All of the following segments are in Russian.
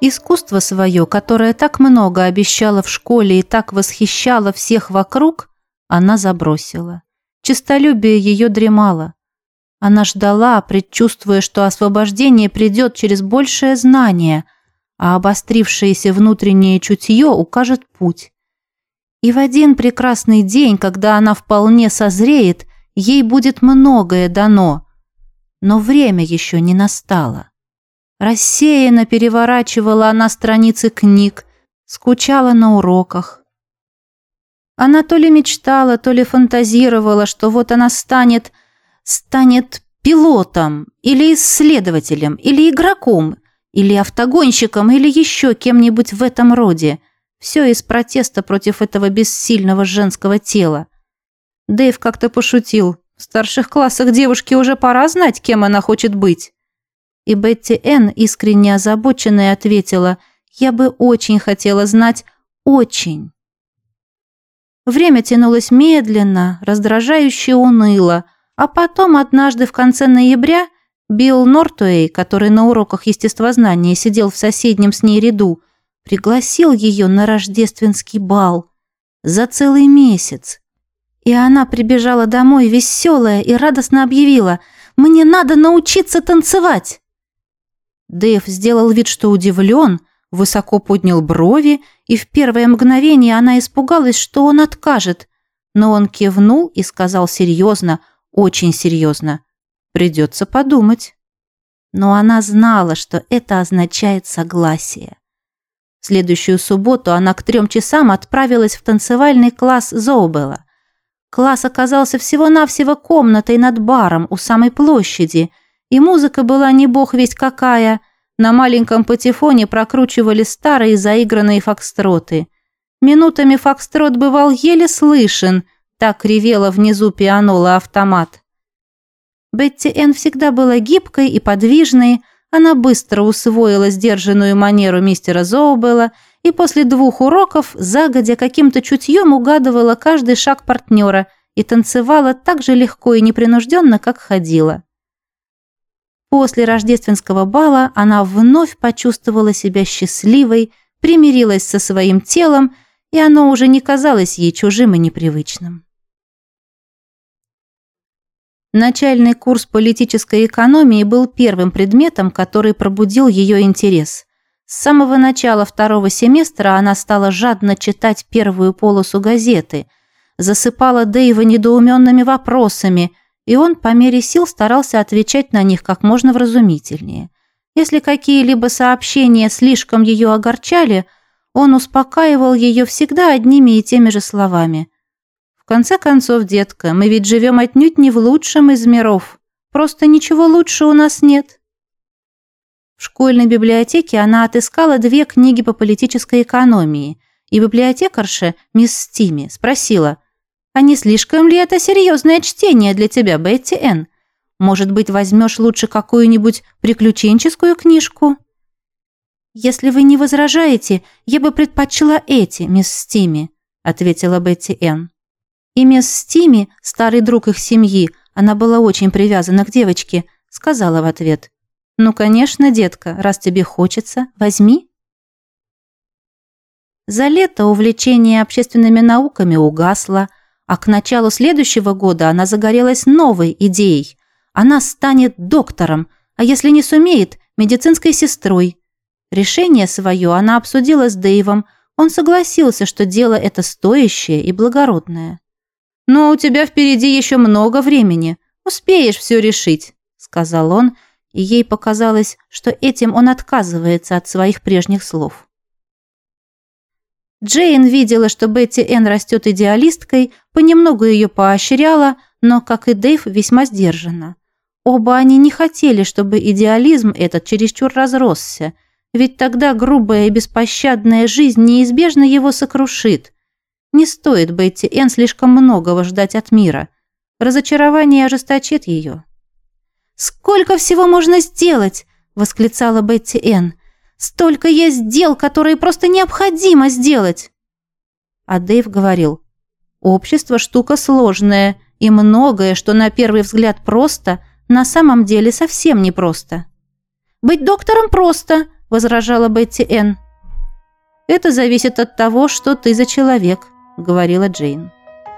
Искусство свое, которое так много обещало в школе и так восхищало всех вокруг, она забросила. Честолюбие ее дремало. Она ждала, предчувствуя, что освобождение придет через большее знание, а обострившееся внутреннее чутье укажет путь. И в один прекрасный день, когда она вполне созреет, ей будет многое дано. Но время еще не настало. Рассеянно переворачивала она страницы книг, скучала на уроках. Она то ли мечтала, то ли фантазировала, что вот она станет пилотом, или исследователем, или игроком, или автогонщиком, или еще кем-нибудь в этом роде. Все из протеста против этого бессильного женского тела. Дэйв как-то пошутил: в старших классах девушке уже пора знать, кем она хочет быть. И Бетти Энн, искренне озабоченная, ответила: «Я бы очень хотела знать, очень». Время тянулось медленно, раздражающе уныло, а потом однажды в конце ноября Билл Нортуэй, который на уроках естествознания сидел в соседнем с ней ряду, пригласил ее на рождественский бал за целый месяц. И она прибежала домой веселая и радостно объявила: «Мне надо научиться танцевать!» Дэйв сделал вид, что удивлен, высоко поднял брови, и в первое мгновение она испугалась, что он откажет. Но он кивнул и сказал серьезно, очень серьезно: «Придется подумать». Но она знала, что это означает согласие. В следующую субботу она к 3 часам отправилась в танцевальный класс Зоубелла. Класс оказался всего-навсего комнатой над баром у самой площади, и музыка была не бог весть какая. На маленьком патефоне прокручивали старые заигранные фокстроты. Минутами фокстрот бывал еле слышен, так ревела внизу пианола-автомат. Бетти Энн всегда была гибкой и подвижной, она быстро усвоила сдержанную манеру мистера Зоубелла и после 2 уроков загодя каким-то чутьем угадывала каждый шаг партнера и танцевала так же легко и непринужденно, как ходила. После рождественского бала она вновь почувствовала себя счастливой, примирилась со своим телом, и оно уже не казалось ей чужим и непривычным. Начальный курс политической экономии был первым предметом, который пробудил ее интерес. С самого начала 2-го семестра она стала жадно читать первую полосу газеты, засыпала Дэйва недоуменными вопросами, и он по мере сил старался отвечать на них как можно вразумительнее. Если какие-либо сообщения слишком ее огорчали, он успокаивал ее всегда одними и теми же словами. «В конце концов, детка, мы ведь живем отнюдь не в лучшем из миров. Просто ничего лучше у нас нет». В школьной библиотеке она отыскала 2 книги по политической экономии, и библиотекарша, мисс Стими, спросила: «А не слишком ли это серьезное чтение для тебя, Бетти Энн? Может быть, возьмешь лучше какую-нибудь приключенческую книжку?» «Если вы не возражаете, я бы предпочла эти, мисс Стими», ответила Бетти Энн. И мисс Стими, старый друг их семьи, она была очень привязана к девочке, сказала в ответ: «Ну, конечно, детка, раз тебе хочется, возьми». За лето увлечение общественными науками угасло, а к началу следующего года она загорелась новой идеей. Она станет доктором, а если не сумеет, медицинской сестрой. Решение свое она обсудила с Дэйвом. Он согласился, что дело это стоящее и благородное. «Но у тебя впереди еще много времени. Успеешь все решить», — сказал он, и ей показалось, что этим он отказывается от своих прежних слов. Джейн видела, что Бетти Энн растет идеалисткой, понемногу ее поощряла, но, как и Дэйв, весьма сдержанно. Оба они не хотели, чтобы идеализм этот чересчур разросся, ведь тогда грубая и беспощадная жизнь неизбежно его сокрушит. Не стоит Бетти Энн слишком многого ждать от мира. Разочарование ожесточит ее. «Сколько всего можно сделать!» – восклицала Бетти Энн. «Столько есть дел, которые просто необходимо сделать!» А Дэйв говорил: «Общество – штука сложная, и многое, что на первый взгляд просто, на самом деле совсем непросто». «Быть доктором просто», – возражала Бетти Энн. «Это зависит от того, что ты за человек», – говорила Джейн.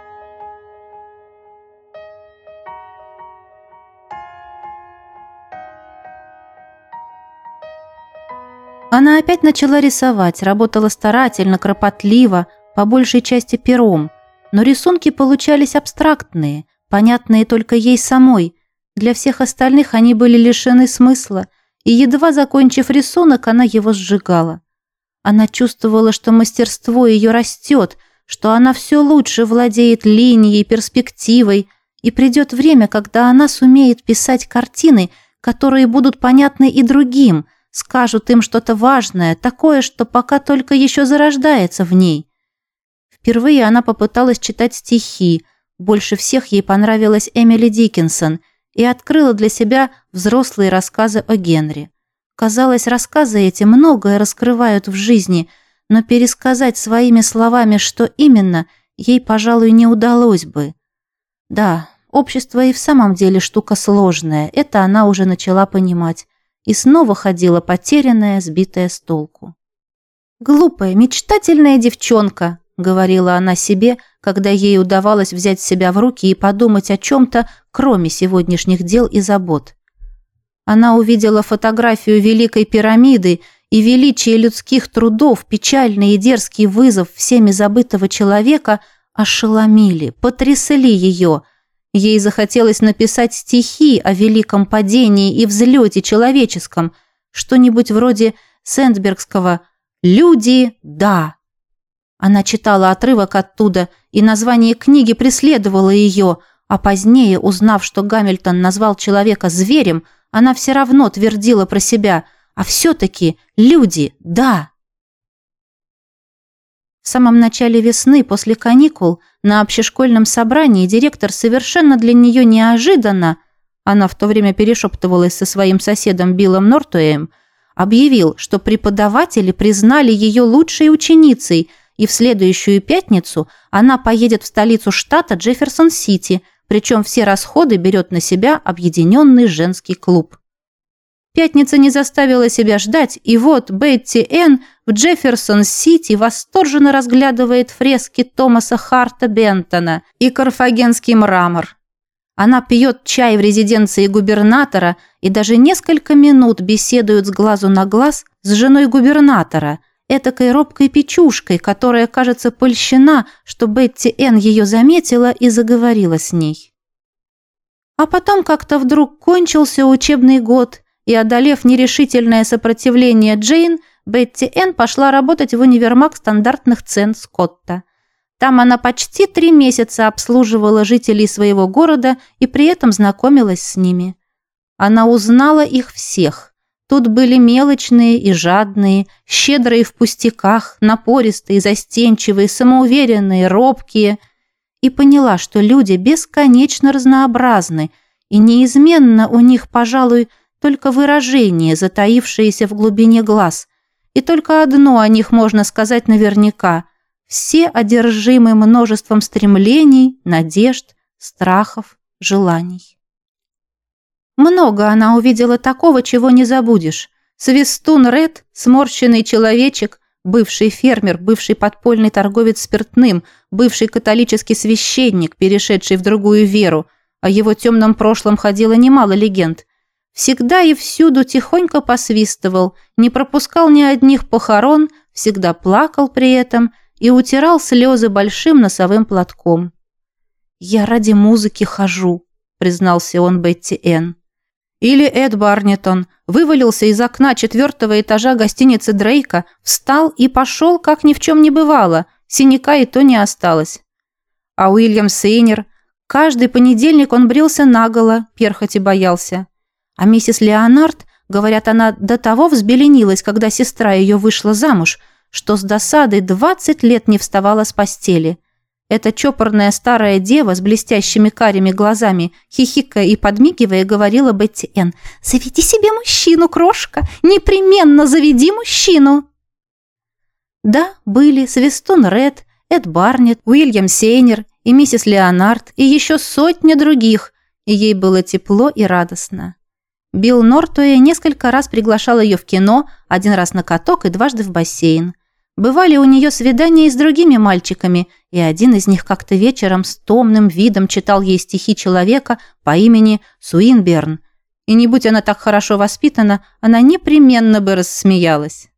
Она опять начала рисовать, работала старательно, кропотливо, по большей части пером, но рисунки получались абстрактные, понятные только ей самой. Для всех остальных они были лишены смысла, и, едва закончив рисунок, она его сжигала. Она чувствовала, что мастерство ее растет, что она все лучше владеет линией, перспективой, и придет время, когда она сумеет писать картины, которые будут понятны и другим, скажут им что-то важное, такое, что пока только еще зарождается в ней. Впервые она попыталась читать стихи, больше всех ей понравилась Эмили Диккенсон, и открыла для себя взрослые рассказы о Генри. Казалось, рассказы эти многое раскрывают в жизни, но пересказать своими словами, что именно, ей, пожалуй, не удалось бы. Да, общество и в самом деле штука сложная, это она уже начала понимать, и снова ходила потерянная, сбитая с толку. «Глупая, мечтательная девчонка», — говорила она себе, когда ей удавалось взять себя в руки и подумать о чем-то, кроме сегодняшних дел и забот. Она увидела фотографию Великой пирамиды, и величие людских трудов, печальный и дерзкий вызов всеми забытого человека ошеломили, потрясли ее. Ей захотелось написать стихи о великом падении и взлете человеческом, что-нибудь вроде Сэндбергского «Люди, да». Она читала отрывок оттуда, и название книги преследовало ее, а позднее, узнав, что Гамильтон назвал человека зверем, она все равно твердила про себя, а все-таки люди, да. В самом начале весны, после каникул, на общешкольном собрании директор совершенно для нее неожиданно, она в то время перешептывалась со своим соседом Биллом Нортуэем, объявил, что преподаватели признали ее лучшей ученицей, и в следующую пятницу она поедет в столицу штата Джефферсон-Сити, причем все расходы берет на себя объединенный женский клуб. Пятница не заставила себя ждать, и вот Бетти Энн в Джефферсон-Сити восторженно разглядывает фрески Томаса Харта Бентона и карфагенский мрамор. Она пьет чай в резиденции губернатора и даже несколько минут беседует с глазу на глаз с женой губернатора, этакой робкой печушкой, которая, кажется, польщена, что Бетти Энн ее заметила и заговорила с ней. А потом как-то вдруг кончился учебный год, и, одолев нерешительное сопротивление Джейн, Бетти Энн пошла работать в универмаг стандартных цен Скотта. Там она почти 3 месяца обслуживала жителей своего города и при этом знакомилась с ними. Она узнала их всех. Тут были мелочные и жадные, щедрые в пустяках, напористые, застенчивые, самоуверенные, робкие. И поняла, что люди бесконечно разнообразны, и неизменно у них, пожалуй, только выражение, затаившееся в глубине глаз. И только одно о них можно сказать наверняка. Все одержимы множеством стремлений, надежд, страхов, желаний. Много она увидела такого, чего не забудешь. Свистун Ред, сморщенный человечек, бывший фермер, бывший подпольный торговец спиртным, бывший католический священник, перешедший в другую веру. О его темном прошлом ходило немало легенд. Всегда и всюду тихонько посвистывал, не пропускал ни одних похорон, всегда плакал при этом и утирал слезы большим носовым платком. «Я ради музыки хожу», — признался он Бетти Энн. Или Эд Барнетон вывалился из окна 4-го этажа гостиницы Дрейка, встал и пошел, как ни в чем не бывало, синяка и то не осталось. А Уильям Сейнер, каждый понедельник он брился наголо, перхоти боялся. А миссис Леонард, говорят, она до того взбеленилась, когда сестра ее вышла замуж, что с досадой 20 лет не вставала с постели. Эта чопорная старая дева с блестящими карими глазами, хихикая и подмигивая, говорила Бетти Энн: «Заведи себе мужчину, крошка! Непременно заведи мужчину!» Да, были Свистун Ред, Эд Барнетт, Уильям Сейнер и миссис Леонард, и еще сотня других, и ей было тепло и радостно. Билл Нортуэй несколько раз приглашал ее в кино, один раз на каток и дважды в бассейн. Бывали у нее свидания и с другими мальчиками, и один из них как-то вечером с томным видом читал ей стихи человека по имени Суинберн. И не будь она так хорошо воспитана, она непременно бы рассмеялась.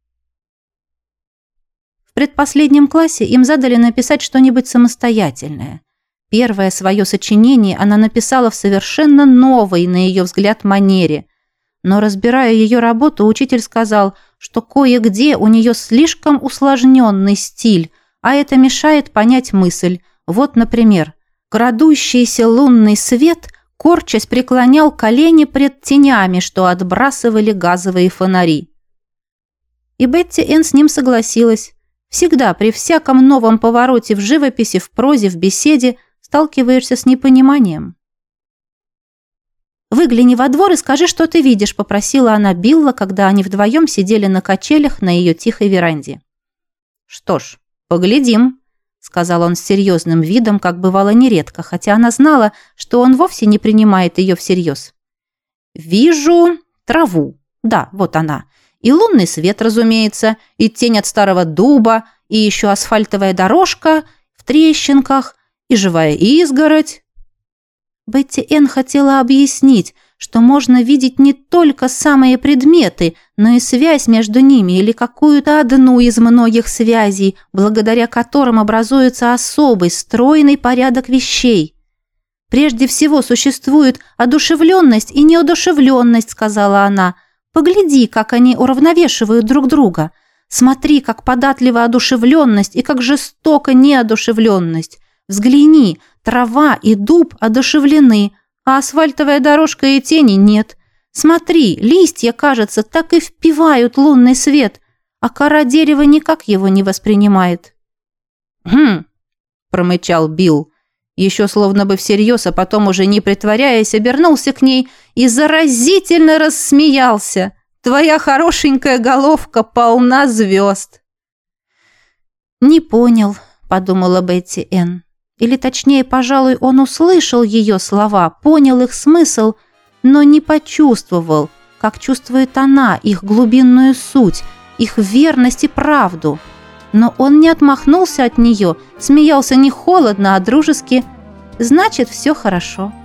В предпоследнем классе им задали написать что-нибудь самостоятельное. Первое свое сочинение она написала в совершенно новой, на ее взгляд, манере. Но, разбирая ее работу, учитель сказал, что кое-где у нее слишком усложненный стиль, а это мешает понять мысль. Вот, например, «Крадущийся лунный свет, корчась, преклонял колени пред тенями, что отбрасывали газовые фонари». И Бетти Энн с ним согласилась. Всегда, при всяком новом повороте в живописи, в прозе, в беседе, сталкиваешься с непониманием. «Выгляни во двор и скажи, что ты видишь», – попросила она Билла, когда они вдвоем сидели на качелях на ее тихой веранде. «Что ж, поглядим», – сказал он с серьезным видом, как бывало нередко, хотя она знала, что он вовсе не принимает ее всерьез. «Вижу траву. Да, вот она. И лунный свет, разумеется, и тень от старого дуба, и еще асфальтовая дорожка в трещинках, и живая изгородь». Бетти Энн хотела объяснить, что можно видеть не только самые предметы, но и связь между ними или какую-то одну из многих связей, благодаря которым образуется особый, стройный порядок вещей. «Прежде всего существует одушевленность и неодушевленность», — сказала она. «Погляди, как они уравновешивают друг друга. Смотри, как податлива одушевленность и как жестока неодушевленность. Взгляни, трава и дуб одушевлены, а асфальтовая дорожка и тени нет. Смотри, листья, кажется, так и впивают лунный свет, а кора дерева никак его не воспринимает». «Хм», – промычал Билл, еще словно бы всерьез, а потом уже не притворяясь, обернулся к ней и заразительно рассмеялся. «Твоя хорошенькая головка полна звезд». «Не понял», – подумала Бетти Энн. Или, точнее, пожалуй, он услышал ее слова, понял их смысл, но не почувствовал, как чувствует она, их глубинную суть, их верность и правду. Но он не отмахнулся от нее, смеялся не холодно, а дружески. «Значит, все хорошо».